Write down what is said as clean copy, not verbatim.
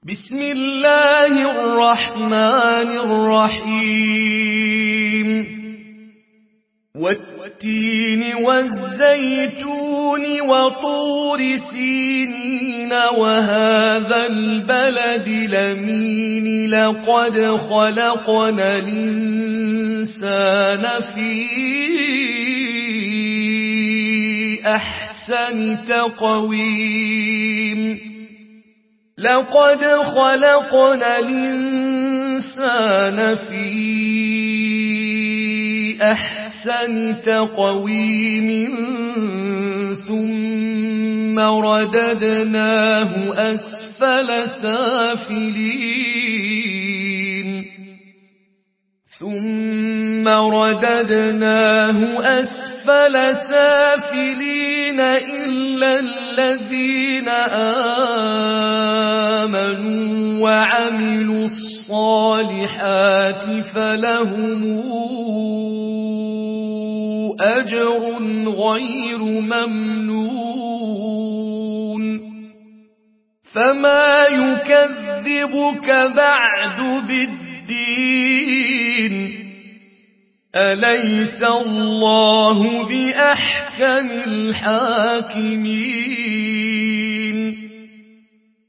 بسم الله الرحمن الرحيم والتين والزيتون وطور سينين وهذا البلد الأمين لقد خلقنا الإنسان في أحسن تقويم لقد خلقنا الإنسان في أحسن تقويم ثم رددناه أسفل سافلين إلا الذين آمنوا وعملوا الصالحات فلهم أجر غير ممنون فما يكذبك بعد بالدين أليس الله بأحكم الحاكمين